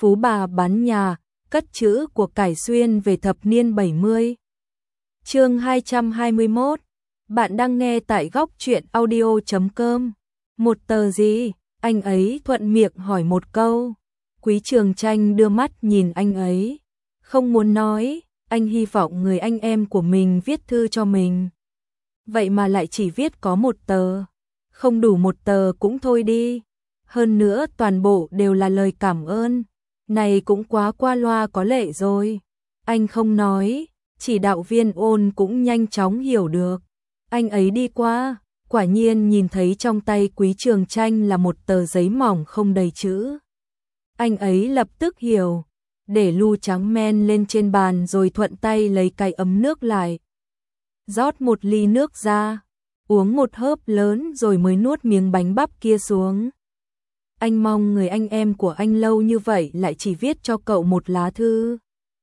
phú bà bán nhà, cất trữ của cải xuyên về thập niên 70. Chương 221. Bạn đang nghe tại góc truyện audio.com. Một tờ gì? Anh ấy thuận miệng hỏi một câu. Quý Trường Chanh đưa mắt nhìn anh ấy. Không muốn nói, anh hy vọng người anh em của mình viết thư cho mình. Vậy mà lại chỉ viết có một tờ. Không đủ một tờ cũng thôi đi. Hơn nữa toàn bộ đều là lời cảm ơn. Này cũng quá qua loa có lệ rồi. Anh không nói, chỉ đạo viên Ôn cũng nhanh chóng hiểu được. Anh ấy đi qua, quả nhiên nhìn thấy trong tay Quý Trường Chanh là một tờ giấy mỏng không đầy chữ. Anh ấy lập tức hiểu, để lu trắng men lên trên bàn rồi thuận tay lấy cái ấm nước lại. Rót một ly nước ra, uống một hớp lớn rồi mới nuốt miếng bánh bắp kia xuống. Anh mong người anh em của anh lâu như vậy lại chỉ viết cho cậu một lá thư.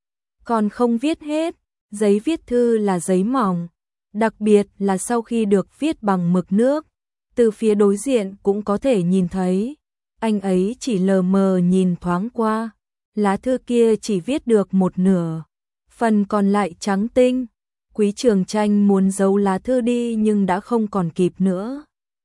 Còn không viết hết, giấy viết thư là giấy mỏng, đặc biệt là sau khi được viết bằng mực nước, từ phía đối diện cũng có thể nhìn thấy. Anh ấy chỉ lờ mờ nhìn thoáng qua, lá thư kia chỉ viết được một nửa, phần còn lại trắng tinh. Quý Trường Chanh muốn giấu lá thư đi nhưng đã không còn kịp nữa.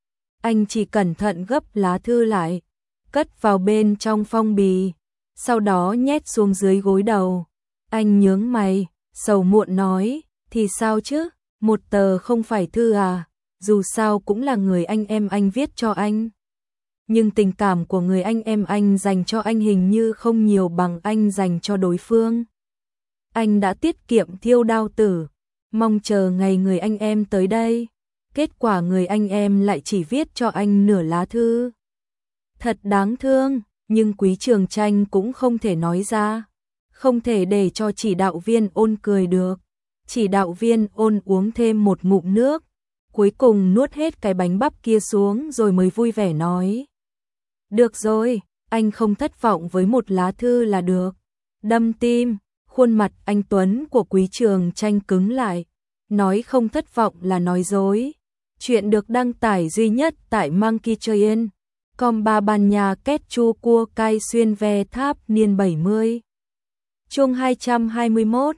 Anh chỉ cẩn thận gấp lá thư lại, cất vào bên trong phong bì, sau đó nhét xuống dưới gối đầu. Anh nhướng mày, sầu muộn nói, thì sao chứ, một tờ không phải thư à, dù sao cũng là người anh em anh viết cho anh. Nhưng tình cảm của người anh em anh dành cho anh hình như không nhiều bằng anh dành cho đối phương. Anh đã tiết kiệm thiêu đao tử, mong chờ ngày người anh em tới đây. Kết quả người anh em lại chỉ viết cho anh nửa lá thư. Thật đáng thương, nhưng Quý Trường Chanh cũng không thể nói ra. Không thể để cho chỉ đạo viên Ôn cười được. Chỉ đạo viên Ôn uống thêm một ngụm nước, cuối cùng nuốt hết cái bánh bắp kia xuống rồi mới vui vẻ nói. Được rồi, anh không thất vọng với một lá thư là được. Đâm tim, khuôn mặt anh Tuấn của Quý Trường Chanh cứng lại. Nói không thất vọng là nói dối. Chuyện được đăng tải duy nhất tại Monkey Train. Com ba ban nhà kết chu cua cai xuyên ve tháp niên 70. Chương 221.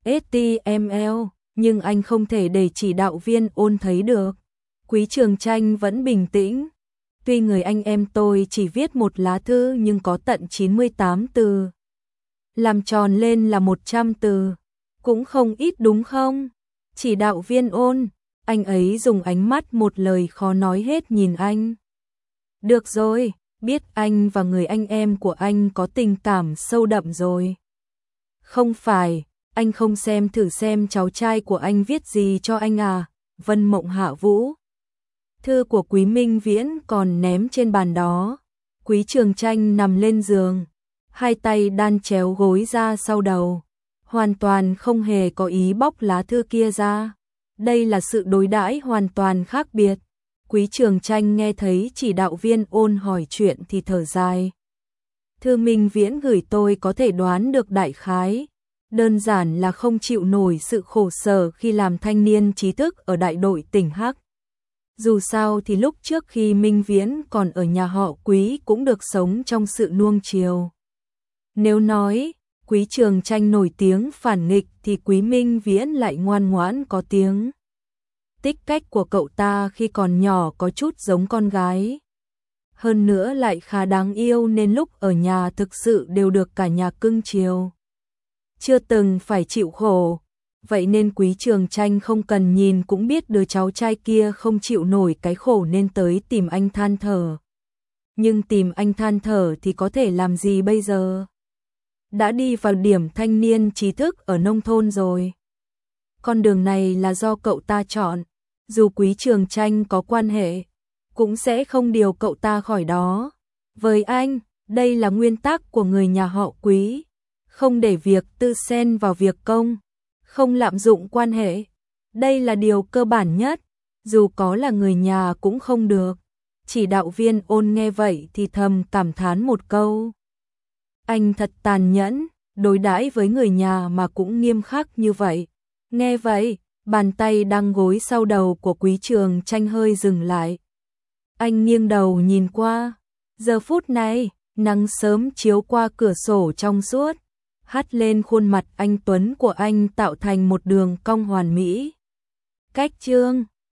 HTML, nhưng anh không thể để chỉ đạo viên Ôn thấy được. Quý Trường Chanh vẫn bình tĩnh. Tuy người anh em tôi chỉ viết một lá thư nhưng có tận 98 từ. Làm tròn lên là 100 từ. Cũng không ít đúng không? Chỉ đạo viên Ôn, anh ấy dùng ánh mắt một lời khó nói hết nhìn anh. Được rồi, biết anh và người anh em của anh có tình cảm sâu đậm rồi. Không phải, anh không xem thử xem cháu trai của anh viết gì cho anh à, Vân Mộng Hạ Vũ. Thư của Quý Minh Viễn còn ném trên bàn đó. Quý Trường Chanh nằm lên giường, hai tay đan chéo gối ra sau đầu, hoàn toàn không hề có ý bóc lá thư kia ra. Đây là sự đối đãi hoàn toàn khác biệt. Quý Trường Chanh nghe thấy chỉ đạo viên Ôn hỏi chuyện thì thở dài. Thư Minh Viễn gửi tôi có thể đoán được đại khái. Đơn giản là không chịu nổi sự khổ sở khi làm thanh niên trí thức ở đại đội tỉnh Hắc. Dù sao thì lúc trước khi Minh Viễn còn ở nhà họ Quý cũng được sống trong sự nuông chiều. Nếu nói Quý Trường Chanh nổi tiếng phản nghịch thì Quý Minh Viễn lại ngoan ngoãn có tiếng. Tích cách của cậu ta khi còn nhỏ có chút giống con gái. Hơn nữa lại khá đáng yêu nên lúc ở nhà thực sự đều được cả nhà cưng chiều. Chưa từng phải chịu khổ. Vậy nên Quý Trường Chanh không cần nhìn cũng biết đứa cháu trai kia không chịu nổi cái khổ nên tới tìm anh than thở. Nhưng tìm anh than thở thì có thể làm gì bây giờ? Đã đi vào điểm thanh niên trí thức ở nông thôn rồi. Con đường này là do cậu ta chọn. Dù Quý Trường Chanh có quan hệ, cũng sẽ không điều cậu ta khỏi đó. Với anh, đây là nguyên tắc của người nhà họ Quý. Không để việc tư xen vào việc công, không lạm dụng quan hệ. Đây là điều cơ bản nhất, dù có là người nhà cũng không được. Chỉ đạo viên Ôn nghe vậy thì thầm cảm thán một câu. Anh thật tàn nhẫn, đối đãi với người nhà mà cũng nghiêm khắc như vậy. Nghe vậy, bàn tay đang gối sau đầu của Quý Trường Chanh hơi dừng lại. Anh nghiêng đầu nhìn qua. Giờ phút này, Nắng sớm chiếu qua cửa sổ trong suốt, hắt lên khuôn mặt anh tuấn của anh tạo thành một đường cong hoàn mỹ. Cách chương